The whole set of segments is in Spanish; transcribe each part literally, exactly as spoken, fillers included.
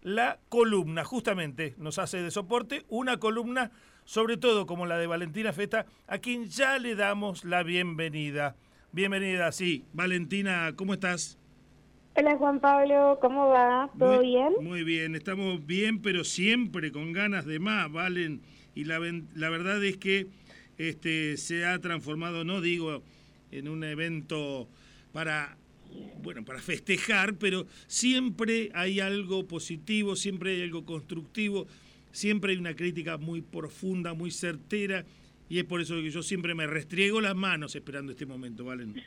la columna, justamente nos hace de soporte una columna, sobre todo como la de Valentina Festa, a quien ya le damos la bienvenida. Bienvenida, sí. Valentina, ¿cómo estás? Hola Juan Pablo, ¿cómo va? ¿Todo Muy, bien? muy bien, estamos bien, pero siempre con ganas de más, Valen. Y la, la verdad es que este se ha transformado, no digo en un evento para, bueno, para festejar, pero siempre hay algo positivo, siempre hay algo constructivo, siempre hay una crítica muy profunda, muy certera, y es por eso que yo siempre me restriego las manos esperando este momento, Valen.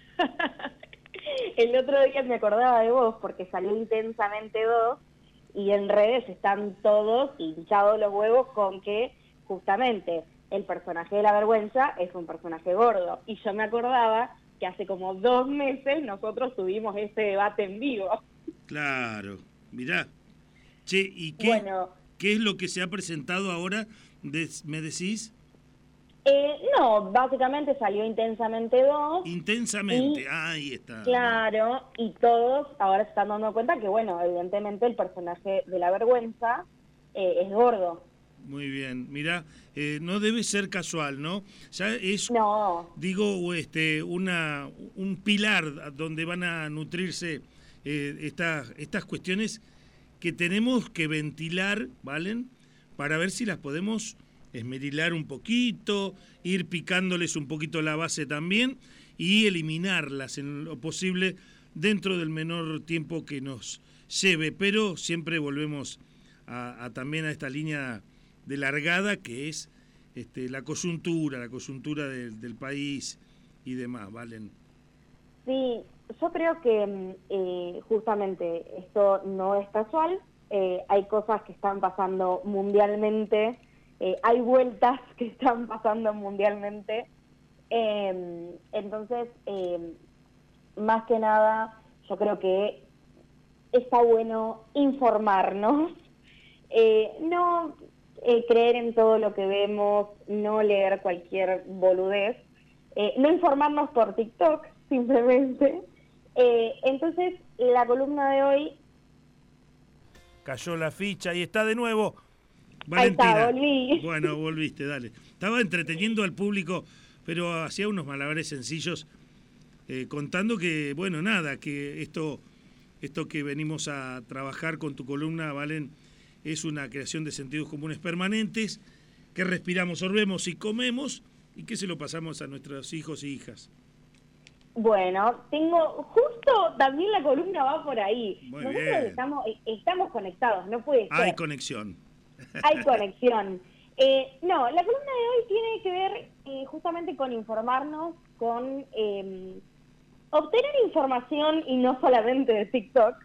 El otro día me acordaba de vos porque salió Intensamente dos y en redes están todos hinchados los huevos con que justamente el personaje de la vergüenza es un personaje gordo. Y yo me acordaba que hace como dos meses nosotros tuvimos ese debate en vivo. Claro, mirá. Che, ¿y qué, Bueno, qué es lo que se ha presentado ahora? De, ¿Me decís? eh, no, básicamente salió Intensamente dos. Intensamente, Y ahí está. claro, y todos ahora se están dando cuenta que, bueno, evidentemente el personaje de la vergüenza eh, es gordo. Muy bien, mirá, eh, no debe ser casual, ¿no? Ya es, No, digo, este, una, un pilar donde van a nutrirse eh, estas, estas cuestiones que tenemos que ventilar, ¿valen? Para ver si las podemos esmerilar un poquito, ir picándoles un poquito la base también y eliminarlas en lo posible dentro del menor tiempo que nos lleve, pero siempre volvemos a, a también a esta línea de largada que es este, la coyuntura, la coyuntura de, del país y demás, ¿valen? sí, yo creo que eh, justamente esto no es casual, eh, hay cosas que están pasando mundialmente, eh, hay vueltas que están pasando mundialmente, eh, entonces, eh, más que nada, yo creo que está bueno informarnos, eh, no eh, creer en todo lo que vemos, no leer cualquier boludez, eh, no informarnos por TikTok, simplemente. Eh, entonces, la columna de hoy... Cayó la ficha y está de nuevo. Ahí está, Valentina, volví. bueno, volviste, dale. Estaba entreteniendo al público, pero hacía unos malabares sencillos, eh, contando que, bueno, nada, que esto, esto que venimos a trabajar con tu columna, Valen, es una creación de sentidos comunes permanentes, que respiramos, sorbemos y comemos, y que se lo pasamos a nuestros hijos y hijas. Bueno, tengo, justo también la columna va por ahí. Muy Nosotros bien. estamos, estamos conectados, no puede ser. Hay conexión. Hay conexión. Eh, no, la columna de hoy tiene que ver eh, justamente con informarnos, con eh, obtener información y no solamente de TikTok.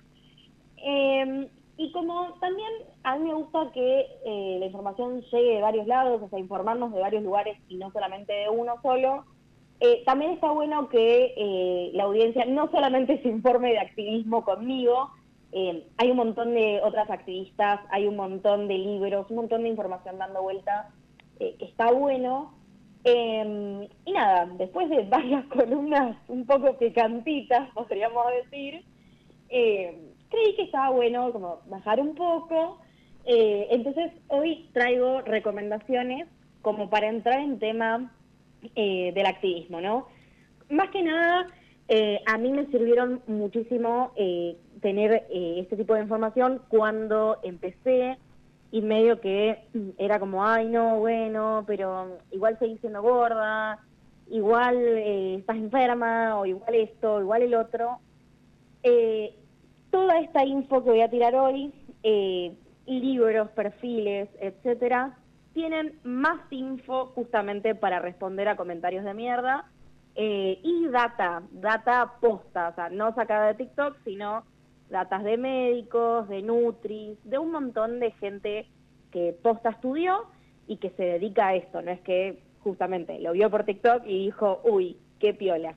Eh, y como también a mí me gusta que eh, la información llegue de varios lados, o sea, informarnos de varios lugares y no solamente de uno solo, eh, también está bueno que eh, la audiencia no solamente se informe de activismo conmigo, eh, hay un montón de otras activistas, hay un montón de libros, un montón de información dando vuelta, eh, que está bueno. Eh, y nada, después de varias columnas un poco picantitas, podríamos decir, eh, creí que estaba bueno como bajar un poco. Eh, entonces hoy traigo recomendaciones como para entrar en tema eh, del activismo, ¿no? Más que nada, eh, a mí me sirvieron muchísimo eh, tener eh, este tipo de información cuando empecé y medio que era como, ay, no, bueno, pero igual seguís siendo gorda, igual eh, estás enferma, o igual esto, igual el otro. Eh, toda esta info que voy a tirar hoy, eh, libros, perfiles, etcétera, tienen más info justamente para responder a comentarios de mierda eh, y data, data posta, o sea, no sacada de TikTok, sino datas de médicos, de nutris, de un montón de gente que posta estudió y que se dedica a esto, no es que justamente lo vio por TikTok y dijo, uy, qué piola.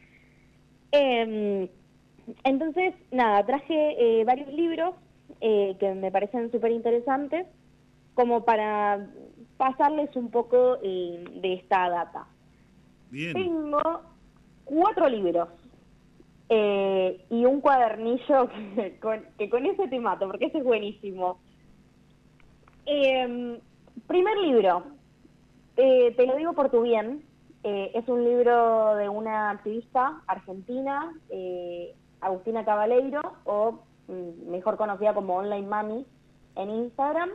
Eh, entonces, nada, traje eh, varios libros eh, que me parecen súper interesantes como para pasarles un poco eh, de esta data. Bien. Tengo cuatro libros. eh, y un cuadernillo que con, que con ese te mato, porque ese es buenísimo. Eh, primer libro, eh, Te lo digo por tu bien, eh, es un libro de una activista argentina, eh, Agustina Cabaleiro, o mm, mejor conocida como Online Mami en Instagram.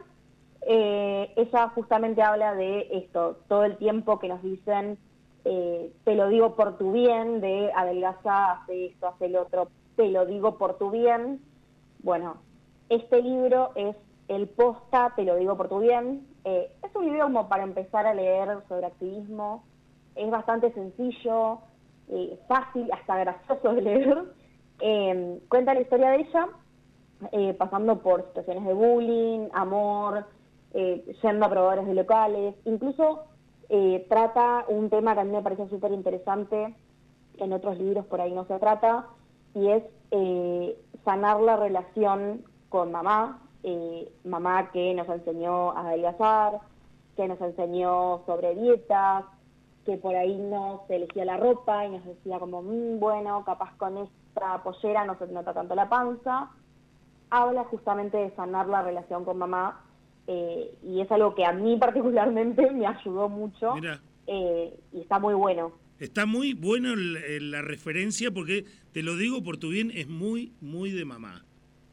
Eh, ella justamente habla de esto, todo el tiempo que nos dicen, eh, te lo digo por tu bien, de adelgaza, hace esto, hace el otro, te lo digo por tu bien. Bueno, este libro es el posta, te lo digo por tu bien. Eh, es un libro como para empezar a leer sobre activismo, es bastante sencillo, eh, fácil, hasta gracioso de leer. Eh, cuenta la historia de ella, eh, pasando por situaciones de bullying, amor, eh, yendo a probadores de locales, incluso eh, trata un tema que a mí me parece súper interesante, que en otros libros por ahí no se trata, y es eh, sanar la relación con mamá, eh, mamá que nos enseñó a adelgazar, que nos enseñó sobre dietas, que por ahí no se elegía la ropa y nos decía como, mmm, bueno, capaz con esta pollera no se nota tanto la panza. Habla justamente de sanar la relación con mamá, eh, y es algo que a mí particularmente me ayudó mucho, Mira, eh, y está muy bueno. está muy bueno el- el- la referencia porque, te lo digo por tu bien, es muy, muy de mamá.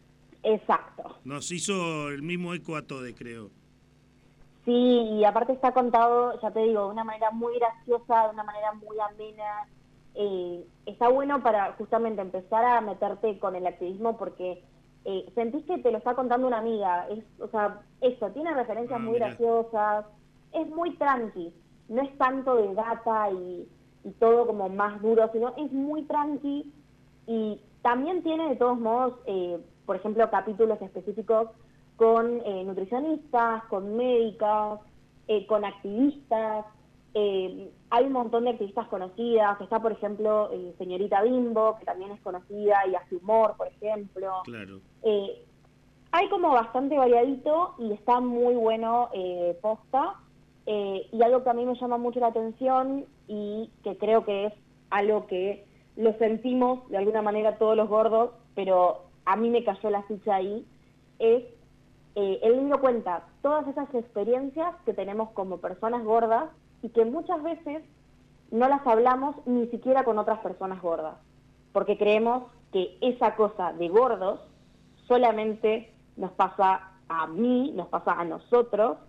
Exacto. Nos hizo el mismo eco a todos, creo. Sí, y aparte está contado, ya te digo, de una manera muy graciosa, de una manera muy amena. Eh, está bueno para justamente empezar a meterte con el activismo porque eh, sentís que te lo está contando una amiga. Es, o sea, eso, tiene referencias Ah, muy mirá. graciosas, es muy tranqui, no es tanto de data y, y todo como más duro, sino es muy tranqui y también tiene de todos modos, eh, por ejemplo, capítulos específicos con eh, nutricionistas, con médicas, eh, con activistas. Eh, hay un montón de activistas conocidas. Está, por ejemplo, eh, señorita Bimbo, que también es conocida y hace humor, por ejemplo. Claro. Eh, hay como bastante variadito y está muy bueno, eh, posta. Eh, y algo que a mí me llama mucho la atención y que creo que es algo que lo sentimos de alguna manera todos los gordos, pero a mí me cayó la ficha ahí, es eh, el libro cuenta todas esas experiencias que tenemos como personas gordas y que muchas veces no las hablamos ni siquiera con otras personas gordas, porque creemos que esa cosa de gordos solamente nos pasa a mí, nos pasa a nosotros,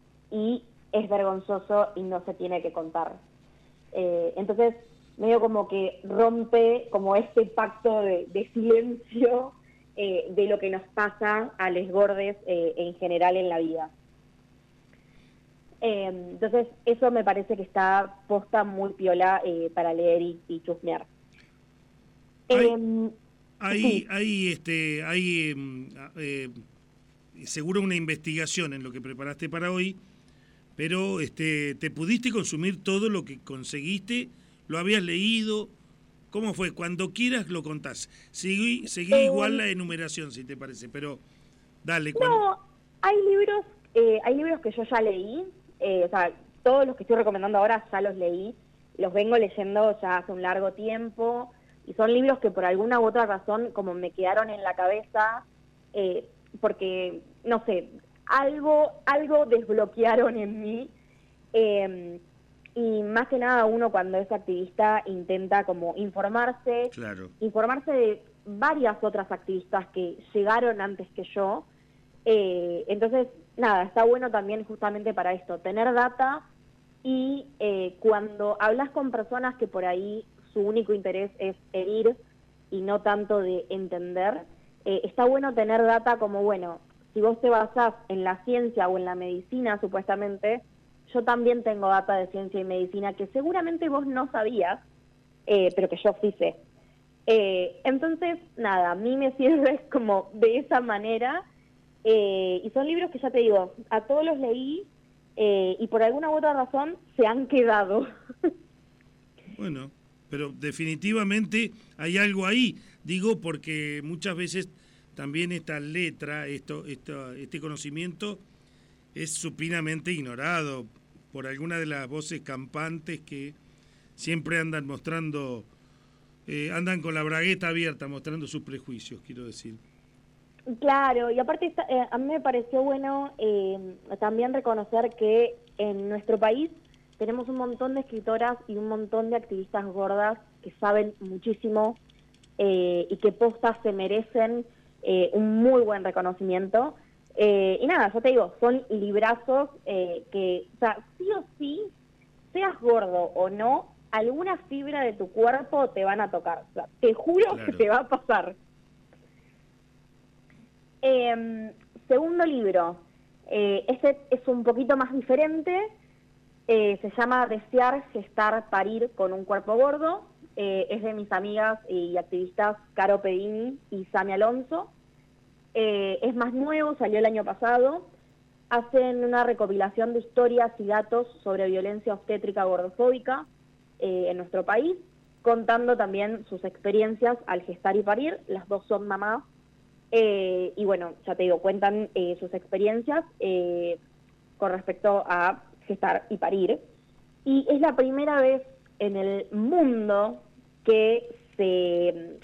y es vergonzoso y no se tiene que contar. Eh, entonces, medio como que rompe como este pacto de, de silencio, eh, de lo que nos pasa a los gordes eh, en general en la vida. Eh, entonces, eso me parece que está posta muy piola eh, para leer y, y chusmear. Hay, Eh, hay, sí, hay, este, hay em, eh, seguro una investigación en lo que preparaste para hoy, pero este, ¿te pudiste consumir todo lo que conseguiste? ¿Lo habías leído? ¿Cómo fue? Cuando quieras lo contás. Seguí, seguí igual eh, la enumeración, si te parece, pero dale. Cuando... no, hay libros, eh, hay libros que yo ya leí, eh, o sea, todos los que estoy recomendando ahora ya los leí, los vengo leyendo ya hace un largo tiempo, y son libros que por alguna u otra razón como me quedaron en la cabeza, eh, porque, no sé, algo, algo desbloquearon en mí, eh, y más que nada uno cuando es activista intenta como informarse, Claro. informarse de varias otras activistas que llegaron antes que yo. Eh, entonces, nada, está bueno también justamente para esto, tener data y eh, cuando hablas con personas que por ahí su único interés es herir y no tanto de entender, eh, está bueno tener data como, bueno, si vos te basás en la ciencia o en la medicina supuestamente, yo también tengo data de ciencia y medicina que seguramente vos no sabías, eh, pero que yo sí sé. Eh, entonces, nada, a mí me sirve como de esa manera, eh, y son libros que ya te digo, a todos los leí, eh, y por alguna u otra razón se han quedado. Bueno, pero definitivamente hay algo ahí. Digo porque muchas veces también esta letra, esto, esto, este conocimiento es supinamente ignorado por alguna de las voces campantes que siempre andan mostrando eh, andan con la bragueta abierta mostrando sus prejuicios, quiero decir. Claro, y aparte está, eh, a mí me pareció bueno eh, también reconocer que en nuestro país tenemos un montón de escritoras y un montón de activistas gordas que saben muchísimo eh, y que postas se merecen eh, un muy buen reconocimiento. Eh, y nada, yo te digo, son librazos eh, que, o sea, sí o sí, seas gordo o no, alguna fibra de tu cuerpo te van a tocar. O sea, te juro Claro. que te va a pasar. Eh, segundo libro, eh, este es un poquito más diferente, eh, se llama Desear, Gestar, Parir con un cuerpo gordo, eh, es de mis amigas y activistas Caro Pedini y Sami Alonso, eh, es más nuevo, salió el año pasado, hacen una recopilación de historias y datos sobre violencia obstétrica gordofóbica eh, en nuestro país, contando también sus experiencias al gestar y parir, las dos son mamás. Eh, y bueno, ya te digo, cuentan eh, sus experiencias eh, con respecto a gestar y parir. Y es la primera vez en el mundo que se,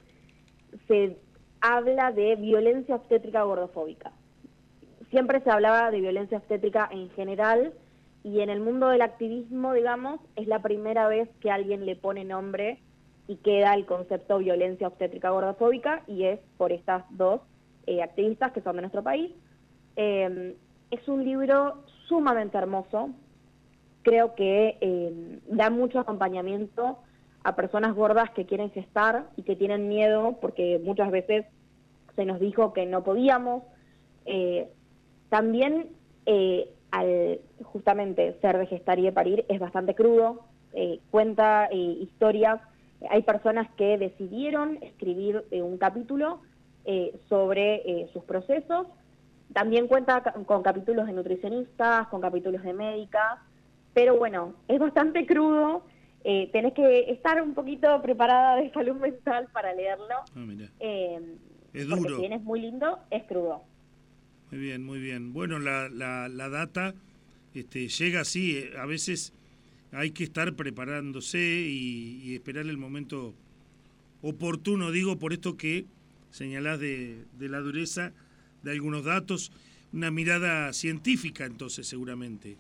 se habla de violencia obstétrica gordofóbica. Siempre se hablaba de violencia obstétrica en general, y en el mundo del activismo, digamos, es la primera vez que alguien le pone nombre y queda el concepto violencia obstétrica gordofóbica, y es por estas dos Eh, activistas que son de nuestro país. Eh, es un libro sumamente hermoso, creo que eh, da mucho acompañamiento a personas gordas que quieren gestar y que tienen miedo porque muchas veces se nos dijo que no podíamos. Eh, también eh, al justamente ser de gestar y de parir es bastante crudo, eh, cuenta eh, historias, hay personas que decidieron escribir eh, un capítulo Eh, sobre eh, sus procesos. También cuenta ca con capítulos de nutricionistas, con capítulos de médicas, pero bueno, es bastante crudo, eh, tenés que estar un poquito preparada de salud mental para leerlo, Ah, mira. eh, Es porque duro. si bien es muy lindo, es crudo. Muy bien, muy bien. Bueno, la, la, la data este, llega así, eh, a veces hay que estar preparándose y, y esperar el momento oportuno, digo, por esto que señalás de, de la dureza de algunos datos, una mirada científica entonces seguramente.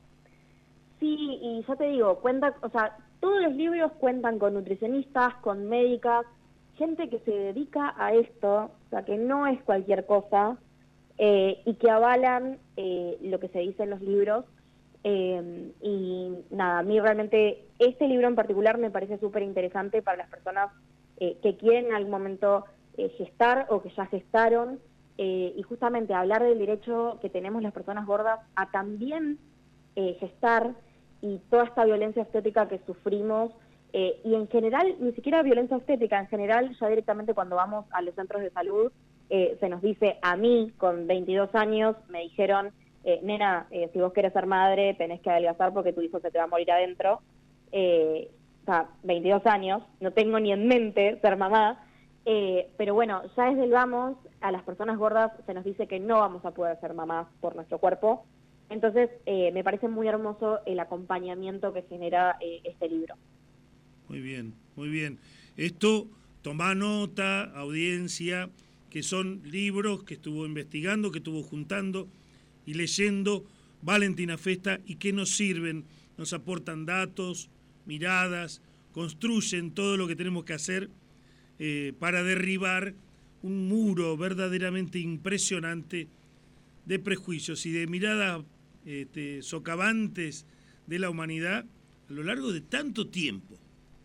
Sí, y ya te digo, cuenta, o sea, todos los libros cuentan con nutricionistas, con médicas, gente que se dedica a esto, o sea, que no es cualquier cosa, eh, y que avalan eh, lo que se dice en los libros. Eh, y nada, a mí realmente este libro en particular me parece súper interesante para las personas eh, que quieren en algún momento eh, gestar o que ya gestaron, eh, y justamente hablar del derecho que tenemos las personas gordas a también eh, gestar, y toda esta violencia obstétrica que sufrimos, eh, y en general, ni siquiera violencia obstétrica, en general ya directamente cuando vamos a los centros de salud, eh, se nos dice, a mí con veintidós años me dijeron, eh, nena, eh, si vos querés ser madre tenés que adelgazar porque tu hijo se te va a morir adentro. Eh, o sea, veintidós años, no tengo ni en mente ser mamá, eh, pero bueno, ya desde el vamos, a las personas gordas se nos dice que no vamos a poder ser mamás por nuestro cuerpo. Entonces, eh, me parece muy hermoso el acompañamiento que genera eh, este libro. Muy bien, muy bien. Esto, toma nota, audiencia, que son libros que estuvo investigando, que estuvo juntando y leyendo Valentina Festa, y que nos sirven, nos aportan datos, miradas, construyen todo lo que tenemos que hacer eh, para derribar un muro verdaderamente impresionante de prejuicios y de miradas este, socavantes de la humanidad a lo largo de tanto tiempo.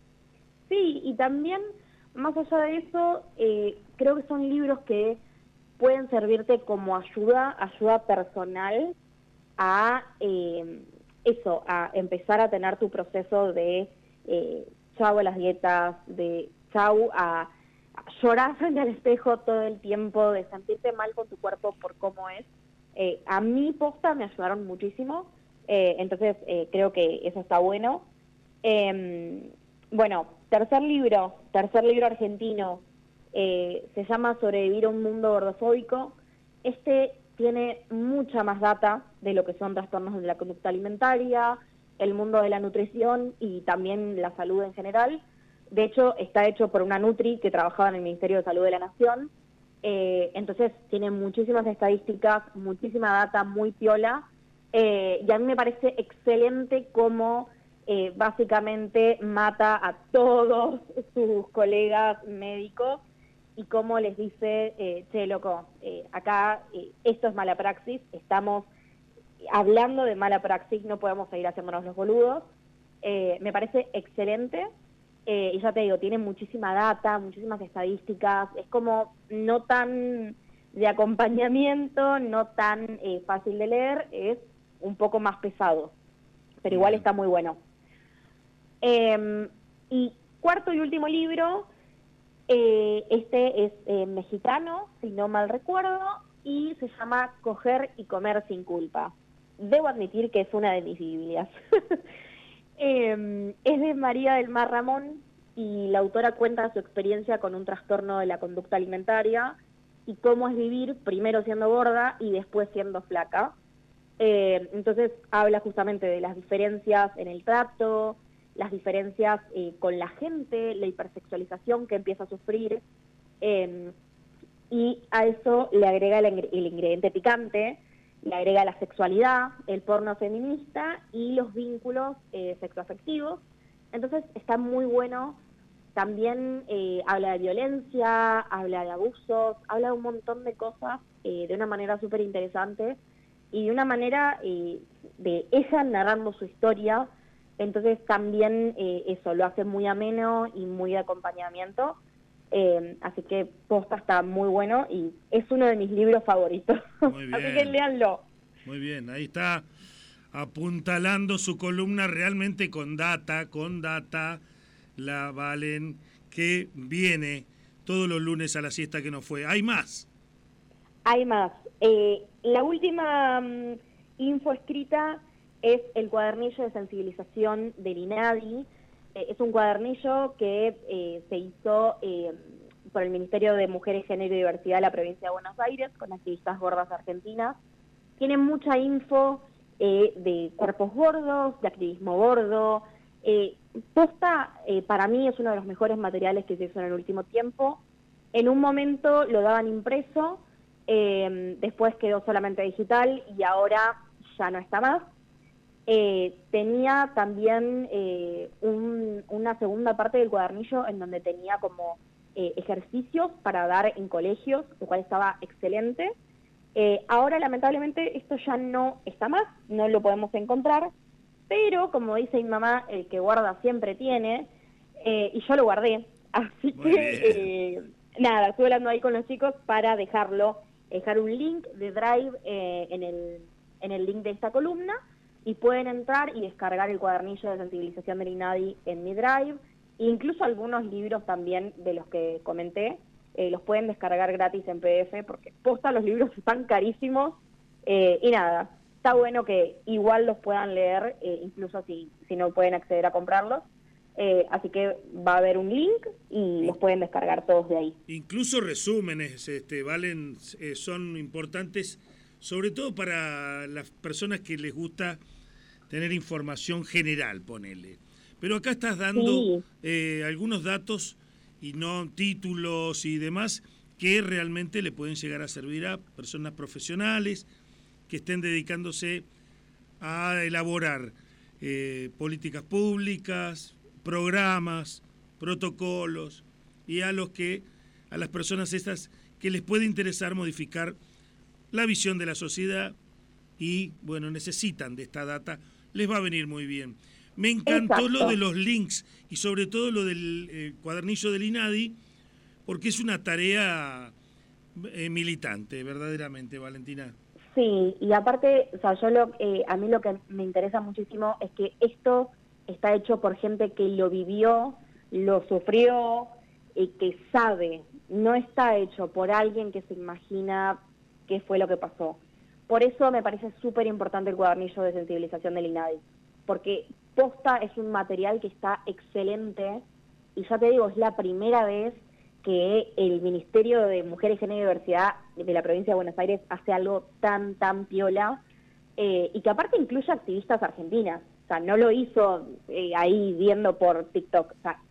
Sí, y también, más allá de eso, eh, creo que son libros que pueden servirte como ayuda, ayuda personal a eh, eso, a empezar a tener tu proceso de eh, chau a las dietas, de chau a, a llorar frente al espejo todo el tiempo, de sentirte mal con tu cuerpo por cómo es. Eh, a mí posta me ayudaron muchísimo, eh, entonces eh, creo que eso está bueno. Eh, bueno, tercer libro, tercer libro argentino, eh, se llama Sobrevivir a un mundo gordofóbico. Este tiene mucha más data de lo que son trastornos de la conducta alimentaria, el mundo de la nutrición y también la salud en general. De hecho, está hecho por una Nutri que trabajaba en el Ministerio de Salud de la Nación. Eh, entonces, tiene muchísimas estadísticas, muchísima data, muy piola. Eh, y a mí me parece excelente cómo eh, básicamente mata a todos sus colegas médicos y cómo les dice, eh, che, loco, eh, acá eh, esto es mala praxis, estamos hablando de mala praxis, no podemos seguir haciéndonos los boludos. Eh, me parece excelente. Eh, y ya te digo, tiene muchísima data, muchísimas estadísticas, es como no tan de acompañamiento, no tan eh, fácil de leer, es un poco más pesado, pero igual está muy bueno. Eh, y cuarto y último libro, eh, este es eh, mexicano, si no mal recuerdo, y se llama Coger y comer sin culpa. Debo admitir que es una de mis Biblias. Eh, es de María del Mar Ramón y la autora cuenta su experiencia con un trastorno de la conducta alimentaria y cómo es vivir primero siendo gorda y después siendo flaca. Eh, entonces habla justamente de las diferencias en el trato, las diferencias eh, con la gente, la hipersexualización que empieza a sufrir, eh, y a eso le agrega el, el ingrediente picante, le agrega la sexualidad, el porno feminista y los vínculos eh, sexoafectivos. Entonces está muy bueno. También eh, habla de violencia, habla de abusos, habla de un montón de cosas eh, de una manera súper interesante y de una manera eh, de ella narrando su historia. Entonces también eh, eso lo hace muy ameno y muy de acompañamiento. Eh, así que posta está muy bueno y es uno de mis libros favoritos. Muy bien. Así que léanlo. Muy bien, ahí está apuntalando su columna realmente con data, con data, la Valen, que viene todos los lunes a la siesta que no fue. ¿Hay más? Hay más. Eh, la última um, info escrita es el cuadernillo de sensibilización del INADI. Eh, es un cuadernillo que eh, se hizo eh, por el Ministerio de Mujeres, Género y Diversidad de la provincia de Buenos Aires, con activistas gordas argentinas. Tiene mucha info eh, de cuerpos gordos, de activismo gordo. Eh, posta, eh, para mí, es uno de los mejores materiales que se hizo en el último tiempo. En un momento lo daban impreso, eh, después quedó solamente digital y ahora ya no está más. Eh, tenía también eh, un, una segunda parte del cuadernillo en donde tenía como eh, ejercicios para dar en colegios, lo cual estaba excelente. Eh, ahora lamentablemente esto ya no está más, no lo podemos encontrar, pero como dice mi mamá, el que guarda siempre tiene, eh, y yo lo guardé, así Muy que eh, nada, estuve hablando ahí con los chicos para dejarlo, dejar un link de Drive eh, en, el, en el link de esta columna, y pueden entrar y descargar el cuadernillo de sensibilización del INADI en mi Drive, e incluso algunos libros también de los que comenté, eh, los pueden descargar gratis en P D F, porque posta los libros están carísimos, eh, y nada, está bueno que igual los puedan leer, eh, incluso si, si no pueden acceder a comprarlos, eh, así que va a haber un link y los pueden descargar todos de ahí. Incluso resúmenes este, valen, eh, son importantes, sobre todo para las personas que les gusta tener información general, ponele. Pero acá estás dando Sí. eh, algunos datos y no títulos y demás que realmente le pueden llegar a servir a personas profesionales que estén dedicándose a elaborar eh, políticas públicas, programas, protocolos, y a los que a las personas estas que les puede interesar modificar la visión de la sociedad y, bueno, necesitan de esta data, les va a venir muy bien. Me encantó Exacto. lo de los links y sobre todo lo del eh, cuadernillo del INADI, porque es una tarea eh, militante, verdaderamente, Valentina. Sí, y aparte, o sea, yo lo, eh, a mí lo que me interesa muchísimo es que esto está hecho por gente que lo vivió, lo sufrió y que sabe. No está hecho por alguien que se imagina qué fue lo que pasó. Por eso me parece súper importante el cuadernillo de sensibilización del INADI, porque posta es un material que está excelente y ya te digo, es la primera vez que el Ministerio de Mujeres, Género y Diversidad de la provincia de Buenos Aires hace algo tan, tan piola, eh, y que aparte incluye activistas argentinas. O sea, no lo hizo eh, ahí viendo por TikTok. O sea,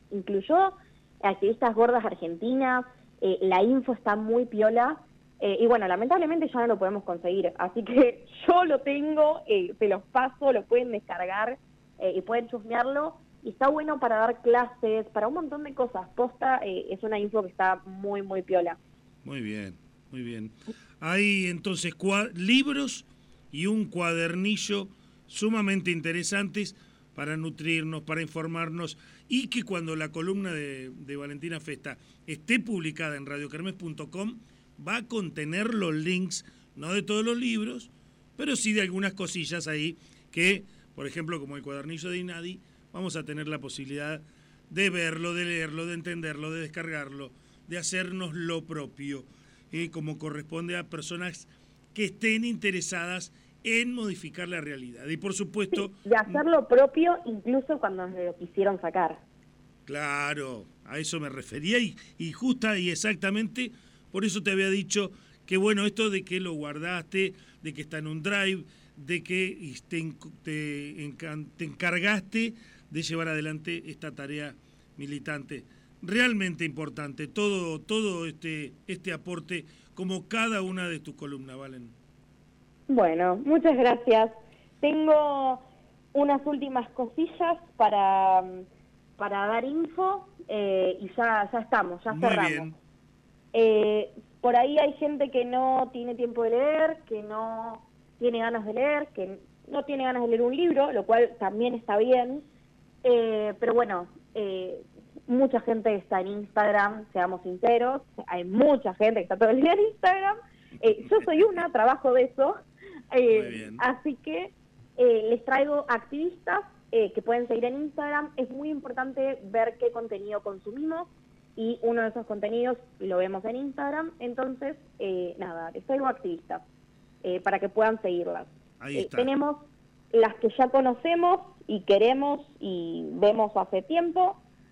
incluyó activistas gordas argentinas, eh, la info está muy piola, eh, y bueno, lamentablemente ya no lo podemos conseguir, así que yo lo tengo, eh, se los paso, lo pueden descargar eh, y pueden chusmearlo, y está bueno para dar clases, para un montón de cosas. Posta, eh, es una info que está muy, muy piola. Muy bien, muy bien. Hay entonces libros y un cuadernillo sumamente interesantes para nutrirnos, para informarnos, y que cuando la columna de, de Valentina Festa esté publicada en radio kermés punto com va a contener los links, no de todos los libros, pero sí de algunas cosillas ahí que, por ejemplo, como el cuadernillo de Inadi, vamos a tener la posibilidad de verlo, de leerlo, de entenderlo, de descargarlo, de hacernos lo propio, eh, como corresponde a personas que estén interesadas en modificar la realidad. Y por supuesto... Sí, de hacer lo propio incluso cuando nos lo quisieron sacar. Claro, a eso me refería y, y justa y exactamente por eso te había dicho que bueno, esto de que lo guardaste, de que está en un drive, de que te, te, te encargaste de llevar adelante esta tarea militante. Realmente importante, todo, todo este, este aporte, como cada una de tus columnas, Valen. Bueno, muchas gracias. Tengo unas últimas cosillas para, para dar info eh, y ya, ya estamos, ya Muy cerramos. Bien. Eh, por ahí hay gente que no tiene tiempo de leer, que no tiene ganas de leer, que no tiene ganas de leer un libro, lo cual también está bien. Eh, pero bueno, eh, mucha gente está en Instagram, seamos sinceros, hay mucha gente que está todo el día en Instagram, eh, yo soy una, trabajo de eso, eh, así que eh, les traigo activistas eh, que pueden seguir en Instagram. Es muy importante ver qué contenido consumimos y uno de esos contenidos lo vemos en Instagram, entonces eh, nada, les traigo activistas eh, para que puedan seguirlas. Ahí está. Eh, tenemos las que ya conocemos y queremos y vemos hace tiempo.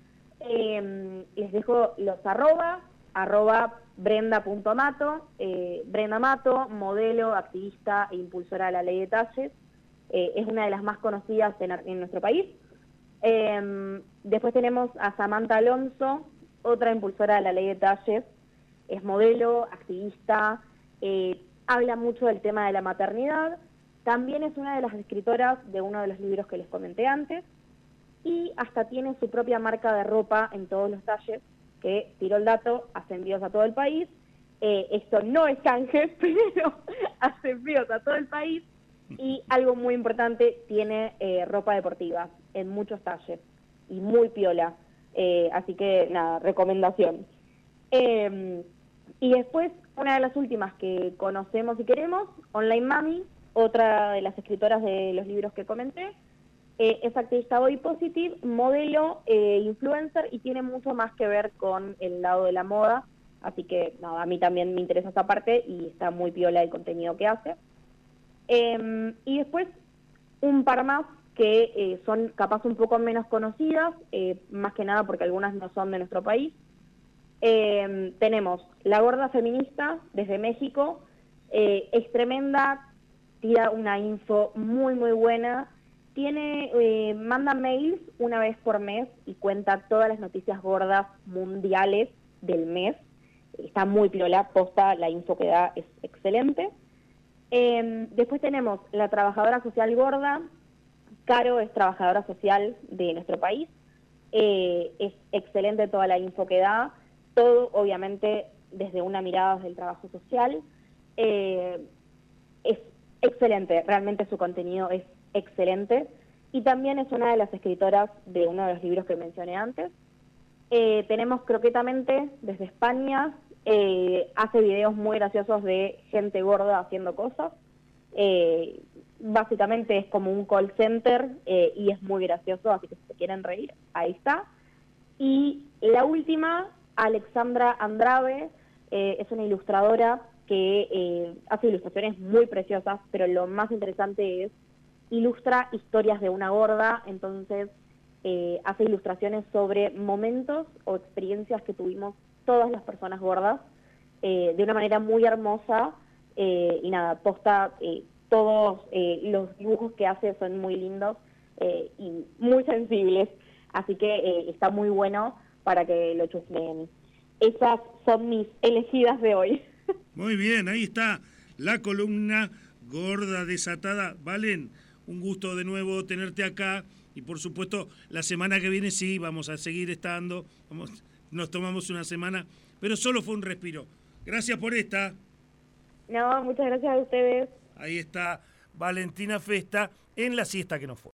Eh, les dejo los arroba, arroba brenda.mato, eh, Brenda Mato, modelo, activista e impulsora de la ley de talles, eh, es una de las más conocidas en, en nuestro país. Eh, después tenemos a Samantha Alonso, otra impulsora de la ley de talles, es modelo, activista, eh, habla mucho del tema de la maternidad, también es una de las escritoras de uno de los libros que les comenté antes, y hasta tiene su propia marca de ropa en todos los talles, que, tiro el dato, hace envíos a todo el país. Eh, esto no es canje, pero hace envíos a todo el país. Y algo muy importante, tiene eh, ropa deportiva en muchos talles, y muy piola. Eh, así que, nada, recomendación. Eh, y después, una de las últimas que conocemos y queremos, Online Mami, otra de las escritoras de los libros que comenté, eh, es activista body positive, modelo, eh, influencer, y tiene mucho más que ver con el lado de la moda, así que nada, a mí también me interesa esa parte y está muy piola el contenido que hace. Eh, y después un par más que eh, son capaz un poco menos conocidas, eh, más que nada porque algunas no son de nuestro país. Eh, tenemos La Gorda Feminista, desde México, eh, es tremenda, tira una info muy muy buena, tiene eh, manda mails una vez por mes y cuenta todas las noticias gordas mundiales del mes, está muy piola, posta, la info que da es excelente. Eh, después tenemos La Trabajadora Social Gorda, Caro es trabajadora social de nuestro país, eh, es excelente toda la info que da, todo obviamente desde una mirada del trabajo social, eh, es excelente, realmente su contenido es excelente, y también es una de las escritoras de uno de los libros que mencioné antes. Eh, tenemos Croquetamente, desde España, eh, hace videos muy graciosos de gente gorda haciendo cosas, eh, básicamente es como un call center eh, y es muy gracioso, así que si se quieren reír, ahí está. Y la última, Alexandra Andrade, eh, es una ilustradora que eh, hace ilustraciones muy preciosas, pero lo más interesante es, ilustra historias de una gorda, entonces eh, hace ilustraciones sobre momentos o experiencias que tuvimos todas las personas gordas, eh, de una manera muy hermosa, eh, y nada, posta, eh, todos eh, los dibujos que hace son muy lindos eh, y muy sensibles, así que eh, está muy bueno para que lo chusmeen. Esas son mis elegidas de hoy. Muy bien, ahí está la columna Gorda Desatada. Valen, un gusto de nuevo tenerte acá y por supuesto la semana que viene sí vamos a seguir estando, vamos, nos tomamos una semana, pero solo fue un respiro. Gracias por esta. No, muchas gracias a ustedes. Ahí está Valentina Festa en La Siesta que no fue.